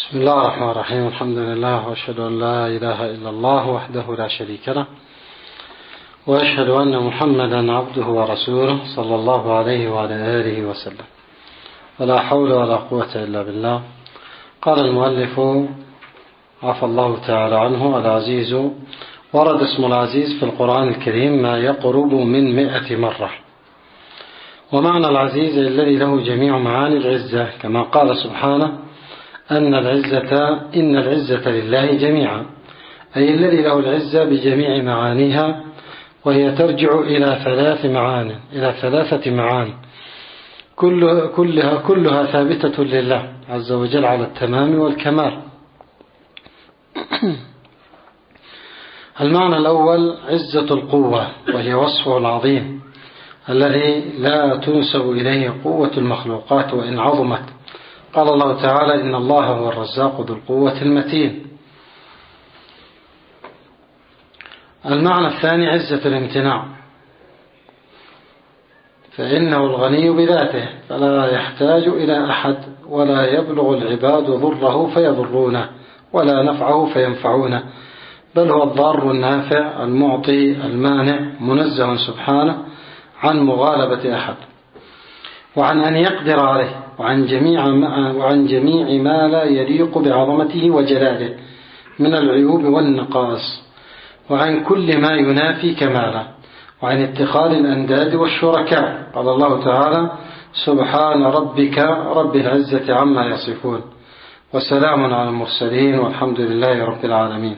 بسم الله الرحمن الرحيم. الحمد لله وأشهد أن لا إله إلا الله وحده لا شريك له، وأشهد أن محمدا عبده ورسوله صلى الله عليه وعلى آله وسلم، ولا حول ولا قوة إلا بالله. قال المؤلف عفى الله تعالى عنه: العزيز. ورد اسم العزيز في القرآن الكريم ما يقرب من 100 مرة. ومعنى العزيز الذي له جميع معاني العزة، كما قال سبحانه: إن العزة لله جميعا، أي الذي له العزة بجميع معانيها، وهي ترجع إلى ثلاثة معاني كلها ثابتة لله عز وجل على التمام والكمال. المعنى الأول عزة القوة، وهي وصفه العظيم الذي لا تنسب إليه قوة المخلوقات وإن عظمت. قال الله تعالى: إن الله هو الرزاق ذو القوة المتين. المعنى الثاني عزة الامتناع، فإنه الغني بذاته فلا يحتاج إلى أحد، ولا يبلغ العباد ضره فيضرونه ولا نفعه فينفعونه، بل هو الضار النافع المعطي المانع، منزه سبحانه عن مغالبة أحد وعن أن يقدر عليه، وعن جميع ما لا يليق بعظمته وجلاله من العيوب والنقائص، وعن كل ما ينافي كماله، وعن اتخاذ الأنداد والشركاء. قال الله تعالى: سبحان ربك رب العزة عما يصفون، وسلام على المرسلين، والحمد لله رب العالمين.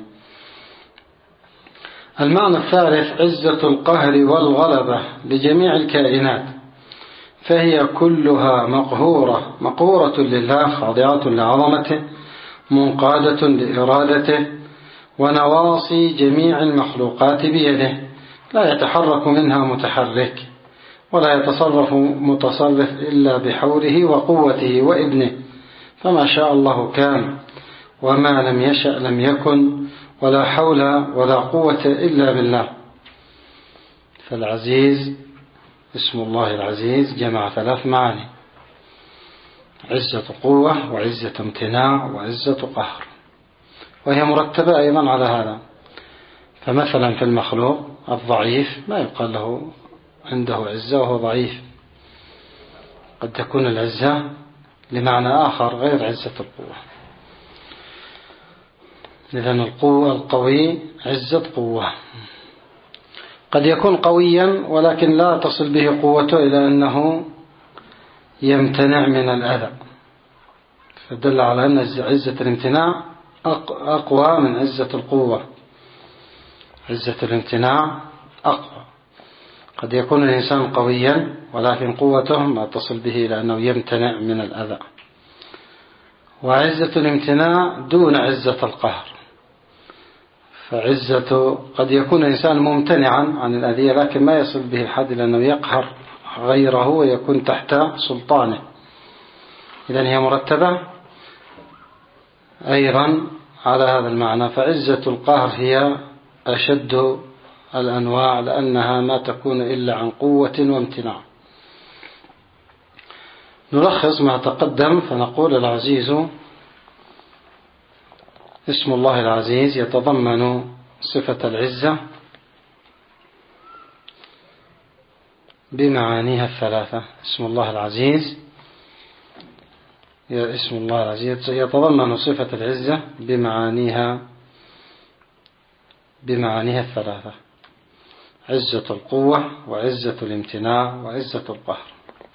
المعنى الثالث عزة القهر والغلبة لجميع الكائنات، فهي كلها مقهورة لله، خاضعة لعظمته، منقادة لإرادته، ونواصي جميع المخلوقات بيده، لا يتحرك منها متحرك، ولا يتصرف متصرف إلا بحوله وقوته وإذنه، فما شاء الله كان، وما لم يشأ لم يكن، ولا حول ولا قوة إلا بالله. فالعزيز اسم الله العزيز جمع 3 معاني: عزة قوة، وعزة امتناع، وعزة قهر، وهي مرتبة أيضا على هذا. فمثلا في المخلوق الضعيف ما يقال له عنده عزة وهو ضعيف، قد تكون العزة لمعنى آخر غير عزة القوة. إذن القوي عزة قوة، قد يكون قويا ولكن لا تصل به قوته إلى أنه يمتنع من الأذى، فدل على أن عزة الامتناع أقوى من عزة القوة. عزة الامتناع أقوى. قد يكون الإنسان قويا ولكن قوته لا تصل به إلى أنه يمتنع من الأذى. وعزة الامتناع دون عزة القهر، قد يكون الإنسان ممتنعا عن الأذية لكن ما يصل به الحد إلى أنه يقهر غيره ويكون تحت سلطانه. إذن هي مرتبة أيضا على هذا المعنى. فعزة القهر هي أشد الأنواع، لأنها ما تكون إلا عن قوة وامتناع. نلخص ما تقدم فنقول: العزيز اسم الله العزيز يتضمن صفة العزة بمعانيها ال3. اسم الله العزيز يتضمن صفة العزة بمعانيها ال3: عزة القوة، وعزة الامتناع، وعزة القهر.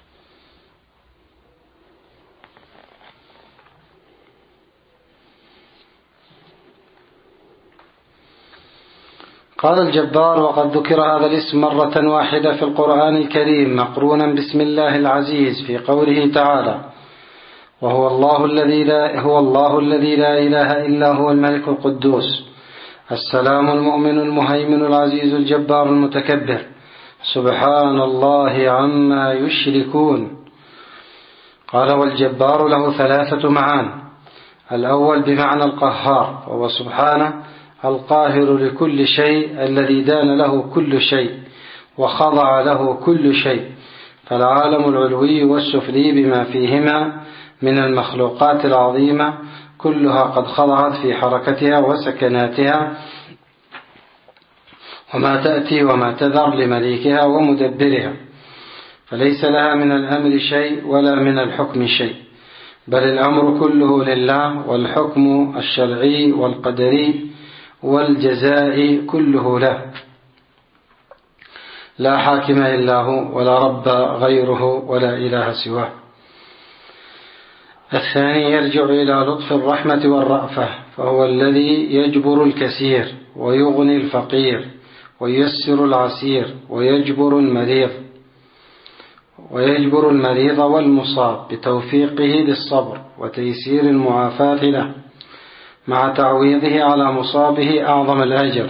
قال الجبار: وقد ذكر هذا الاسم مرة واحدة في القرآن الكريم مقرونا باسم الله العزيز في قوله تعالى: وهو الله الذي لا إله إلا هو الملك القدوس السلام المؤمن المهيمن العزيز الجبار المتكبر سبحان الله عما يشركون. قال: والجبار له 3 معان. الأول بمعنى القهار، وهو سبحانه القاهر لكل شيء، الذي دان له كل شيء وخضع له كل شيء، فالعالم العلوي والسفلي بما فيهما من المخلوقات العظيمة كلها قد خضعت في حركتها وسكناتها وما تأتي وما تذر لمليكها ومدبرها، فليس لها من الأمر شيء ولا من الحكم شيء، بل الأمر كله لله، والحكم الشرعي والقدري والجزاء كله له، لا حاكم إلا هو ولا رب غيره ولا إله سواه. الثاني يرجع إلى لطف الرحمة والرأفة، فهو الذي يجبر الكثير ويغني الفقير وييسر العسير ويجبر المريض والمصاب بتوفيقه للصبر وتيسير المعافاة له، مع تعويضه على مصابه أعظم الأجر،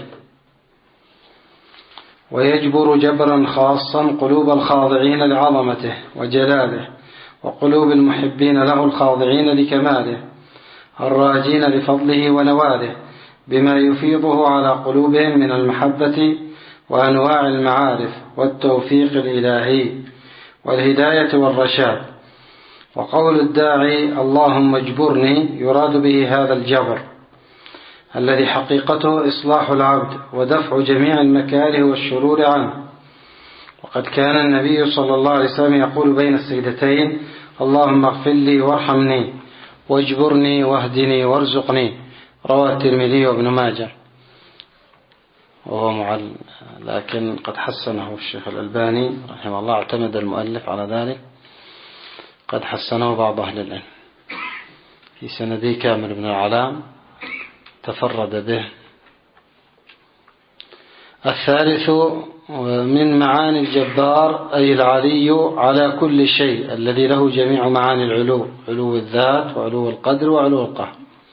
ويجبر جبرا خاصا قلوب الخاضعين لعظمته وجلاله، وقلوب المحبين له الخاضعين لكماله الراجين لفضله ونواله، بما يفيضه على قلوبهم من المحبة وأنواع المعارف والتوفيق الإلهي والهداية والرشاد. وقول الداعي اللهم اجبرني يراد به هذا الجبر الذي حقيقته إصلاح العبد ودفع جميع المكاره والشرور عنه. وقد كان النبي صلى الله عليه وسلم يقول بين السجدتين اللهم اغفر لي وارحمني واجبرني واهدني وارزقني، رواه الترمذي وابن ماجه، وهو لكن قد حسنه الشيخ الألباني رحمه الله، اعتمد المؤلف على ذلك، قد حسنه بعض أهل العلم. في سندي كامل بن العلاء تفرد به. الثالث من معاني الجبار أي العلي على كل شيء، الذي له جميع معاني العلو، علو الذات وعلو القدر وعلو القهر.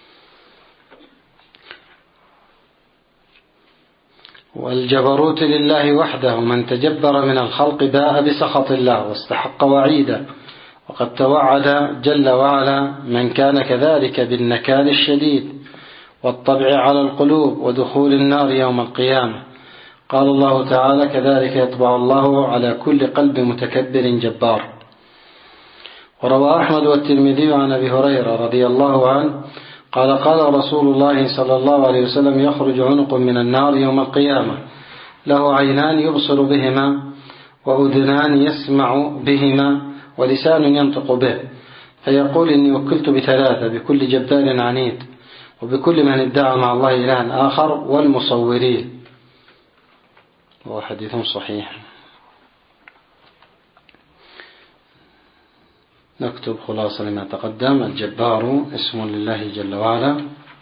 والجبروت لله وحده، من تجبر من الخلق باء بسخط الله واستحق وعيده، وقد توعد جل وعلا من كان كذلك بالنكال الشديد والطبع على القلوب ودخول النار يوم القيامة. قال الله تعالى كذلك يطبع الله على كل قلب متكبر جبار. وروى أحمد والترمذي عن أبي هريرة رضي الله عنه قال قال رسول الله صلى الله عليه وسلم يخرج عنق من النار يوم القيامة له عينان يبصر بهما وأذنان يسمع بهما ولسان ينطق به، فيقول إني وكلت بثلاثة، بكل جبار عنيد وبكل من ادعى مع الله إلها آخر والمصورين. وهو حديث صحيح. نكتب خلاصة لما تقدم. الجبار اسم لله جل وعلا،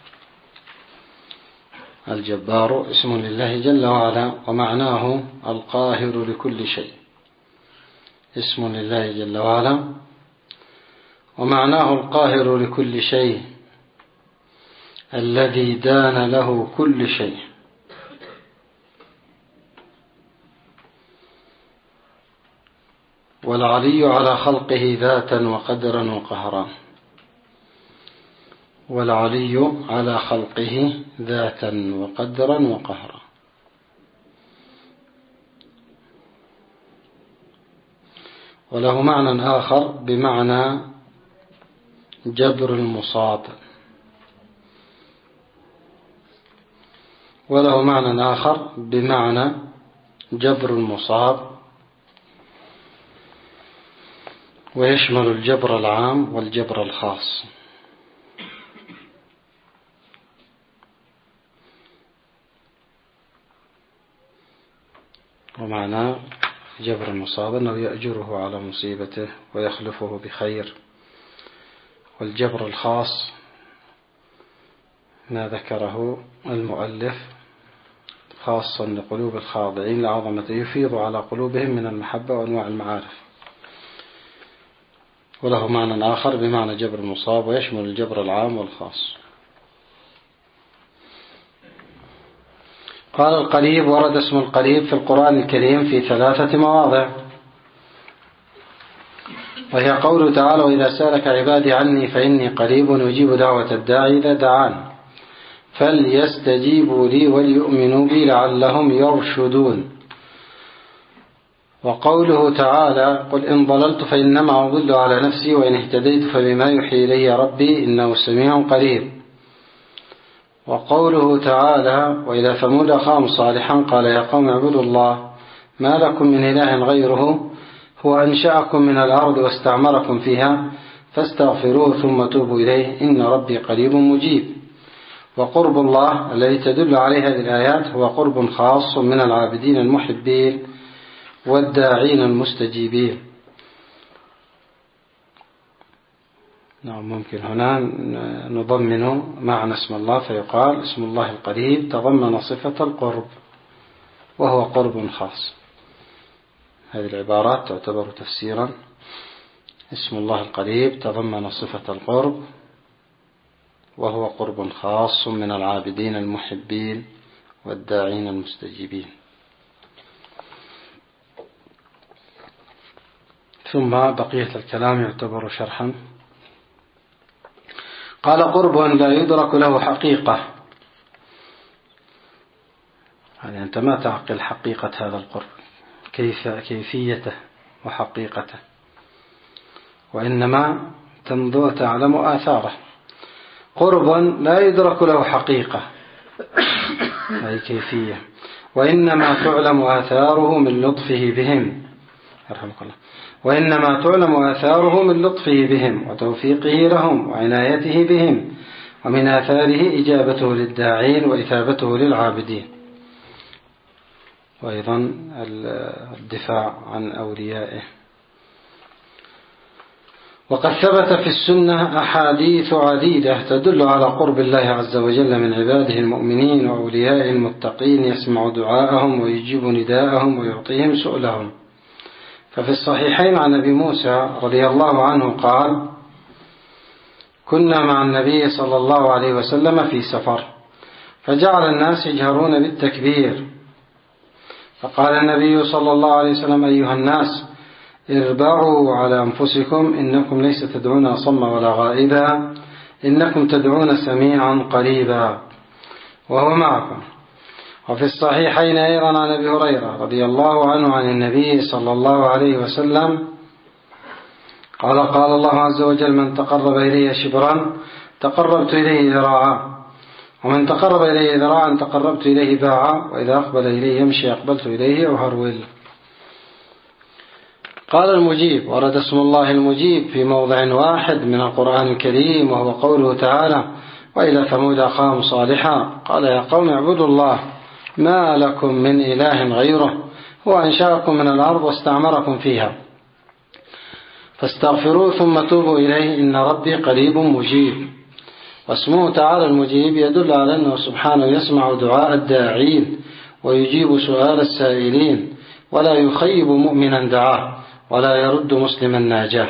الجبار اسم لله جل وعلا، ومعناه القاهر لكل شيء، اسم لله جل وعلا ومعناه القاهر لكل شيء الذي دان له كل شيء. والعلي على خلقه ذاتا وقدرا وقهرا، والعلي على خلقه ذاتا وقدرا وقهرا. وله معنى آخر بمعنى جبر المصاب، وله معنى آخر بمعنى جبر المصاب، ويشمل الجبر العام والجبر الخاص. ومعنى جبر المصاب أنه يأجره على مصيبته ويخلفه بخير. والجبر الخاص ما ذكره المؤلف خاصا لقلوب الخاضعين لعظمته، يفيض على قلوبهم من المحبة وأنواع المعارف. وله معنى آخر بمعنى جبر المصاب، ويشمل الجبر العام والخاص. قال القريب ورد اسم القريب في القرآن الكريم في 3 مواضع، وهي قوله تعالى وإذا سألك عبادي عني فإني قريب أجيب دعوة الداعي إذا دعان فليستجيبوا لي وليؤمنوا بي لعلهم يرشدون. وقوله تعالى قل إن ضللت فإنما أضل على نفسي وإن اهتديت فبما يحيي إلي ربي إنه سميع قريب. وقوله تعالى وإلى ثمود أخاهم صالحا قال يا قوم اعبدوا الله ما لكم من إله غيره هو أنشأكم من الأرض واستعمركم فيها فاستغفروه ثم توبوا إليه إن ربي قريب مجيب. وقرب الله الذي تدل عليه هذه الآيات هو قرب خاص من العابدين المحبين والداعين المستجيبين. نعم ممكن هنا نضمن معنى اسم الله فيقال اسم الله القريب تضمن صفة القرب وهو قرب خاص. هذه العبارات تعتبر تفسيرا. اسم الله القريب تضمن صفة القرب وهو قرب خاص من العابدين المحبين والداعين المستجيبين. ثم بقية الكلام يعتبر شرحا. قال قرب لا يدرك له حقيقة. يعني أنت ما تعقل حقيقة هذا القرب كيفيته وحقيقته وإنما تنظر تعلم آثاره. قرب لا يدرك له حقيقة أي كيفية وإنما تعلم آثاره من لطفه بهم رحمك الله وإنما تعلم آثاره من لطفه بهم وتوفيقه لهم وعنايته بهم ومن آثاره إجابته للداعين وإثابته للعابدين وأيضا الدفاع عن أوليائه. وقد ثبت في السنة أحاديث عديدة تدل على قرب الله عز وجل من عباده المؤمنين وأوليائه المتقين يسمع دعاءهم ويجيب نداءهم ويعطيهم سؤلهم. ففي الصحيحين عن أبي موسى رضي الله عنه قال كنا مع النبي صلى الله عليه وسلم في سفر فجعل الناس يجهرون بالتكبير فقال النبي صلى الله عليه وسلم أيها الناس اربعوا على أنفسكم إنكم ليس تدعون أصم ولا غائبا إنكم تدعون سميعا قريبا وهو معكم. وفي الصحيحين أيضا عن أبي هريرة رضي الله عنه عن النبي صلى الله عليه وسلم قال قال الله عز وجل من تقرب إلي شبرا تقربت إليه ذراعا ومن تقرب إليه ذراعا تقربت إليه باعا وإذا أقبل إليه يمشي أقبلت إليه أهرول. قال المجيب ورد اسم الله المجيب في موضع واحد من القرآن الكريم وهو قوله تعالى وإلى ثمود أخاهم صالحا قال يا قوم اعبدوا الله ما لكم من إله غيره هو أنشأكم من الأرض واستعمركم فيها فاستغفروه ثم توبوا إليه إن ربي قريب مجيب. واسمه تعالى المجيب يدل على أنه سبحانه يسمع دعاء الداعين ويجيب سؤال السائلين ولا يخيب مؤمنا دعاه ولا يرد مسلما ناجاه.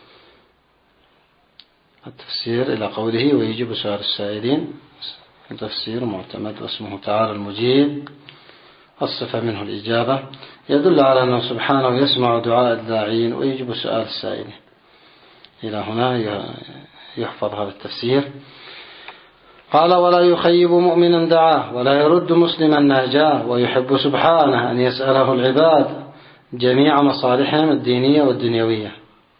التفسير إلى قوله ويجيب سؤال السائلين تفسير معتمد. واسمه تعالى المجيب الصفة منه الإجابة يدل على أنه سبحانه يسمع دعاء الداعين ويجيب سؤال السائلين. إلى هنا يحفظ هذا التفسير. قال ولا يخيب مؤمنا دعاه ولا يرد مسلما ناجاه ويحب سبحانه أن يسأله العباد جميع مصالحهم الدينية والدنيوية.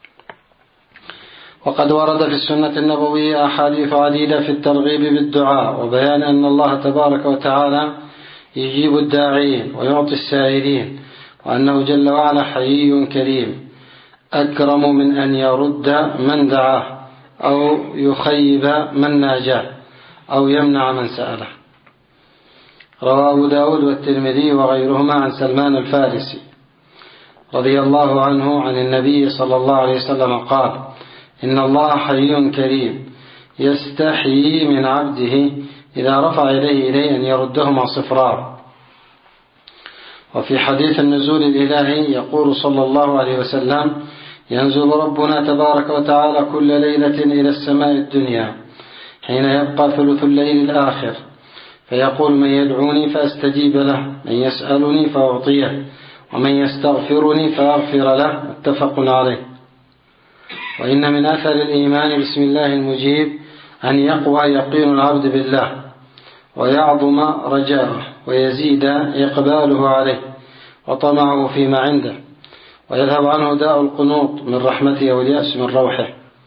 وقد ورد في السنة النبوية أحاديث عديدة في الترغيب بالدعاء وبيان أن الله تبارك وتعالى يجيب الداعين ويعطي السائلين وأنه جل وعلا حيي كريم أكرم من أن يرد من دعاه أو يخيب من ناجاه أو يمنع من سأله. رواه أبو داود والترمذي وغيرهما عن سلمان الفارسي رضي الله عنه عن النبي صلى الله عليه وسلم قال إن الله حي كريم يستحيي من عبده إذا رفع إليه أن يردهما صفرا. وفي حديث النزول الإلهي يقول صلى الله عليه وسلم ينزل ربنا تبارك وتعالى كل ليلة إلى السماء الدنيا حين يبقى ثلث الليل الآخر فيقول من يدعوني فأستجيب له من يسألني فأعطيه ومن يستغفرني فأغفر له متفق عليه. وإن من أثر الإيمان بسم الله المجيب أن يقوى يقين العبد بالله ويعظم رجاؤه ويزيد إقباله عليه وطمعه فيما عنده ويذهب عنه داء القنوط من رحمته واليأس من روحه،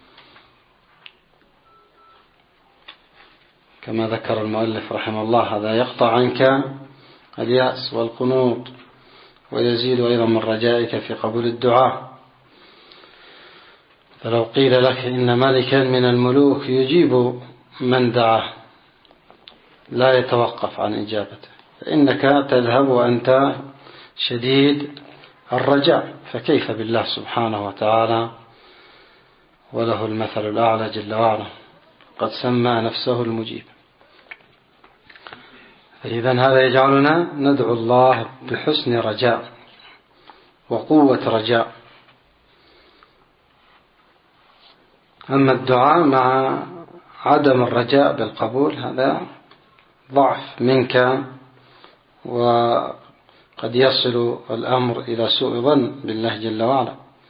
كما ذكر المؤلف رحمه الله. هذا يقطع عنك اليأس والقنوط، ويزيد أيضا من رجائك في قبول الدعاء. فلو قيل لك إن ملكا من الملوك يجيب من دعاه لا يتوقف عن إجابته، فإنك تذهب وأنت شديد الرجاء، فكيف بالله سبحانه وتعالى وله المثل الأعلى جل وعلا، قد سمى نفسه المجيب. فإذا هذا يجعلنا ندعو الله بحسن رجاء وقوة رجاء. أما الدعاء مع عدم الرجاء بالقبول هذا ضعف منك، وقد يصل الأمر إلى سوء ظن بالله جل وعلا.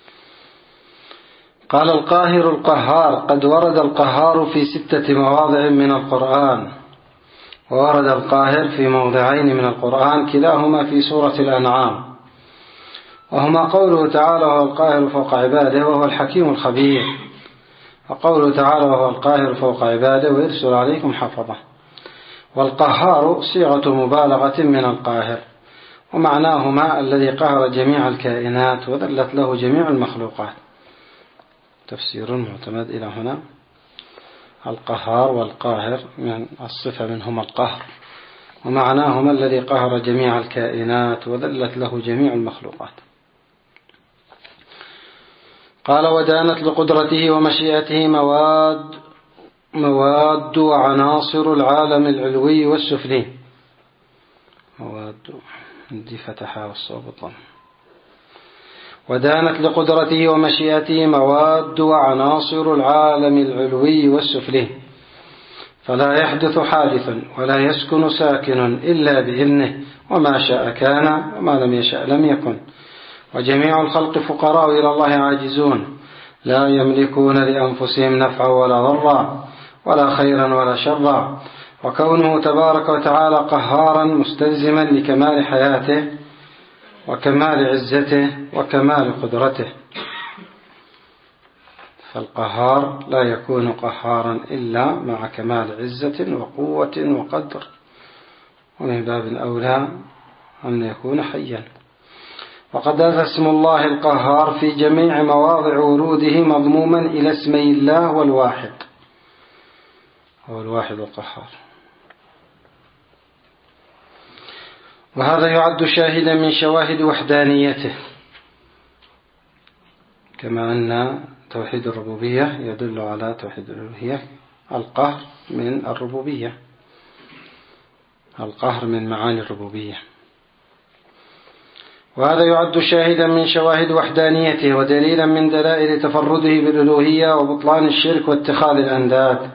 قال القاهر القهار. قد ورد القهار في 6 مواضع من القرآن، وورد القاهر في موضعين من القرآن كلاهما في سورة الأنعام، وهما قوله تعالى وهو القاهر فوق عباده وهو الحكيم الخبير، وقوله تعالى وهو القاهر فوق عباده ويرسل عليكم حفظه. والقهار صيغة مبالغة من القاهر، ومعناهما الذي قهر جميع الكائنات وذلت له جميع المخلوقات. تفسير معتمد إلى هنا. القهار والقاهر من الصفة منهما القهر، ومعناهما الذي قهر جميع الكائنات وذلت له جميع المخلوقات. قال ودانت لقدرته ومشيئته مواد وعناصر العالم العلوي والسفلي. مواد دي فتحها والصوب الضم. ودانت لقدرته ومشيئته مواد وعناصر العالم العلوي والسفلي، فلا يحدث حادث ولا يسكن ساكن إلا بإذنه، وما شاء كان وما لم يشاء لم يكن. وجميع الخلق فقراء إلى الله عاجزون، لا يملكون لأنفسهم نفعا ولا ضرا ولا خيرا ولا شرا. وكونه تبارك وتعالى قهارا مستلزما لكمال حياته وكمال عزته وكمال قدرته، فالقهار لا يكون قهارا إلا مع كمال عزة وقوة وقدر، ومن باب الأولى أن يكون حيا. وقد أتى اسم الله القهار في جميع مواضع وروده مضموما إلى اسمي الله والواحد، هو الواحد القهار. وهذا يعد شاهدا من شواهد وحدانيته، كما أن توحيد الربوبية يدل على توحيد الألوهية. القهر من الربوبية، القهر من معاني الربوبية. وهذا يعد شاهدا من شواهد وحدانيته ودليلا من دلائل تفرده بالألوهية وبطلان الشرك واتخاذ الأنداد.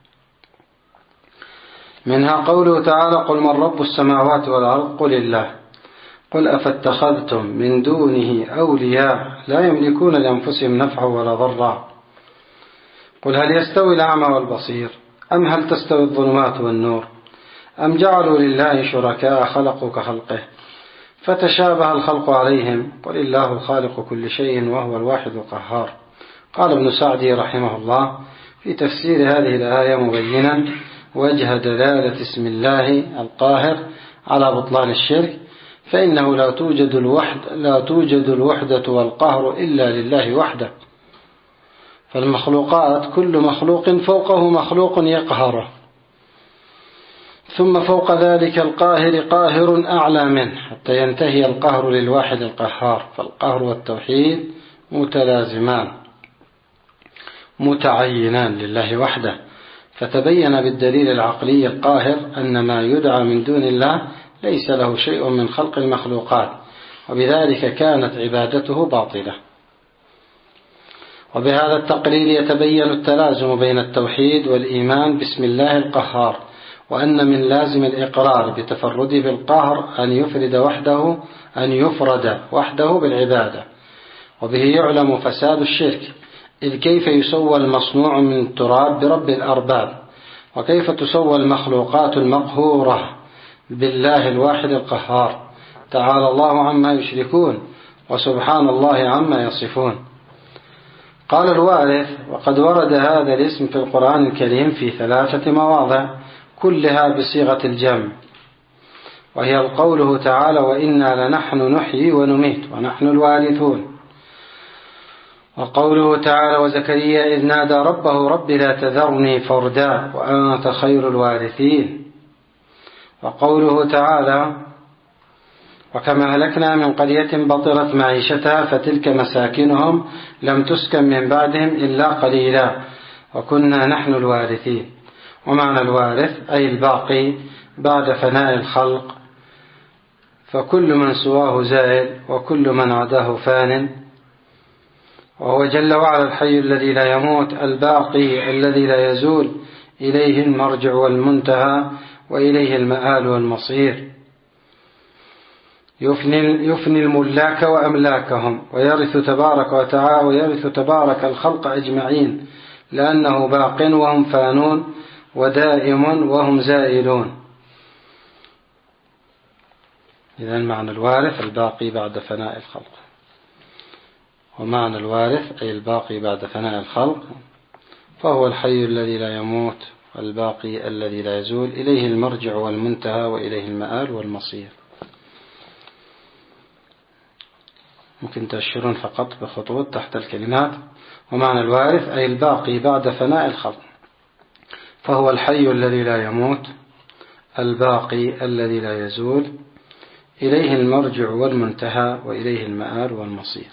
منها قوله تعالى قل من رب السماوات والأرض قل الله، قل أفاتخذتم من دونه أولياء لا يملكون لأنفسهم نفعا ولا ضرا، قل هل يستوي الأعمى والبصير أم هل تستوي الظلمات والنور أم جعلوا لله شركاء خلقوا كخلقه فتشابه الخلق عليهم، قل الله خالق كل شيء وهو الواحد القهار. قال ابن سعدي رحمه الله في تفسير هذه الآية مبينا وجه دلالة اسم الله القاهر على بطلان الشرك، فإنه لا توجد الوحدة والقهر إلا لله وحده، فالمخلوقات كل مخلوق فوقه مخلوق يقهره، ثم فوق ذلك القاهر قاهر أعلى منه حتى ينتهي القهر للواحد القهار. فالقهر والتوحيد متلازمان متعينان لله وحده، فتبين بالدليل العقلي القاهر أن ما يدعى من دون الله ليس له شيء من خلق المخلوقات، وبذلك كانت عبادته باطلة. وبهذا التقرير يتبين التلازم بين التوحيد والإيمان باسم الله القهار، وأن من لازم الإقرار بتفرده بالقهر أن يفرد وحده بالعبادة. وبه يعلم فساد الشرك، إذ كيف يسوى المصنوع من التراب برب الأرباب، وكيف تسوى المخلوقات المقهورة بالله الواحد القهار، تعالى الله عما يشركون. وسبحان الله عما يصفون. قال الوارث: وقد ورد هذا الاسم في القرآن الكريم في 3 مواضع كلها بصيغة الجمع، وهي قوله تعالى: وإنا لنحن نحيي ونميت ونحن الوارثون، وقوله تعالى: وزكريا إذ نادى ربه رب لا تذرني فردا وأنت خير الوارثين، وقوله تعالى: وكما أهلكنا من قرية بطرت معيشتها فتلك مساكنهم لم تسكن من بعدهم إلا قليلا وكنا نحن الوارثين. ومعنى الوارث أي الباقي بعد فناء الخلق، فكل من سواه زائل وكل من عداه فان، وهو جل وعلا الحي الذي لا يموت الباقي الذي لا يزول، إليه المرجع والمنتهى وإليه المآل والمصير. يفني الملاك وأملاكهم ويرث تبارك وتعالى ويرث تبارك الخلق أجمعين، لأنه باق وهم فانون ودائم وهم زائلون. إذن معنى الوارث الباقي بعد فناء الخلق، ومعنى الوارث أي الباقي بعد فناء الخلق، فهو الحي الذي لا يموت والباقي الذي لا يزول، إليه المرجع والمنتهى وإليه المآل والمصير. ممكن تأشرون فقط بخطوط تحت الكلمات. ومعنى الوارث أي الباقي بعد فناء الخلق، فهو الحي الذي لا يموت الباقي الذي لا يزول، إليه المرجع والمنتهى وإليه المآل والمصير.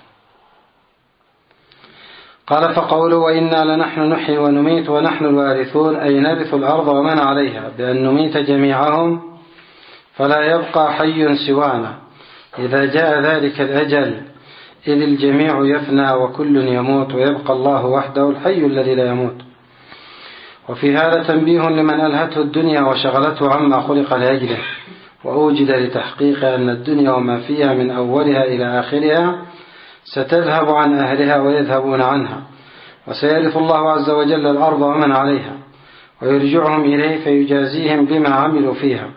قال: فقوله وإنا لنحن نحيي ونميت ونحن الوارثون، أي نرث الأرض ومن عليها بأن نميت جميعهم فلا يبقى حي سوانا إذا جاء ذلك الأجل، إذ الجميع يفنى وكل يموت ويبقى الله وحده الحي الذي لا يموت. وفي هذا تنبيه لمن ألهته الدنيا وشغلته عما خلق لأجله، وأوجد لتحقيق أن الدنيا وما فيها من أولها إلى آخرها ستذهب عن أهلها ويذهبون عنها، وسيرث الله عز وجل الأرض ومن عليها ويرجعهم إليه فيجازيهم بما عملوا فيها.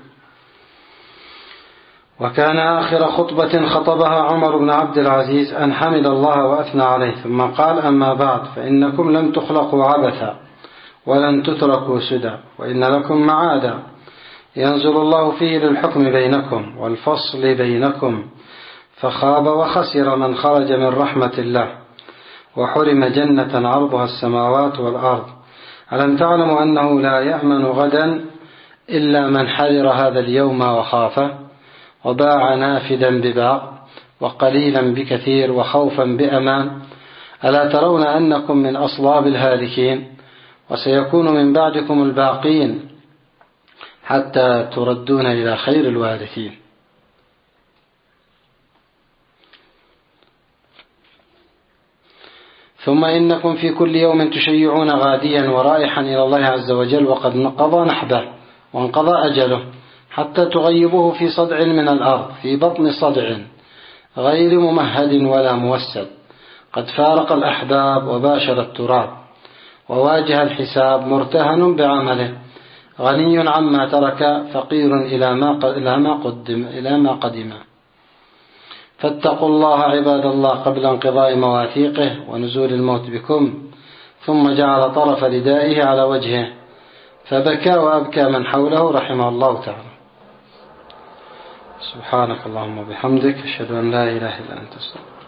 وكان آخر خطبة خطبها عمر بن عبد العزيز أن حمد الله وأثنى عليه، ثم قال: أما بعد، فإنكم لم تخلقوا عبثا ولن تتركوا سدى، وإن لكم معادا ينزل الله فيه للحكم بينكم والفصل بينكم، فخاب وخسر من خرج من رحمة الله وحرم جنة عرضها السماوات والأرض. ألم تعلموا أنه لا يأمن غدا إلا من حذر هذا اليوم وخافه، وباع نافدا بباع وقليلا بكثير وخوفا بأمان؟ ألا ترون أنكم من أصلاب الهالكين، وسيكون من بعدكم الباقين حتى تردون إلى خير الوارثين. ثم إنكم في كل يوم تشيعون غاديا ورائحا إلى الله عز وجل وقد قضى نحبه وانقضى أجله، حتى تغيبوه في صدع من الأرض، في بطن صدع غير ممهد ولا موسد، قد فارق الأحباب وباشر التراب، وواجه الحساب مرتهن بعمله، غني عما ترك فقير إلى ما قدم. فاتقوا الله عباد الله قبل انقضاء مواثيقه ونزول الموت بكم. ثم جعل طرف ردائه على وجهه فبكى وأبكى من حوله رحمه الله تعالى. سبحانك اللهم وبحمدك، أشهد أن لا إله إلا أنت، استغفرك.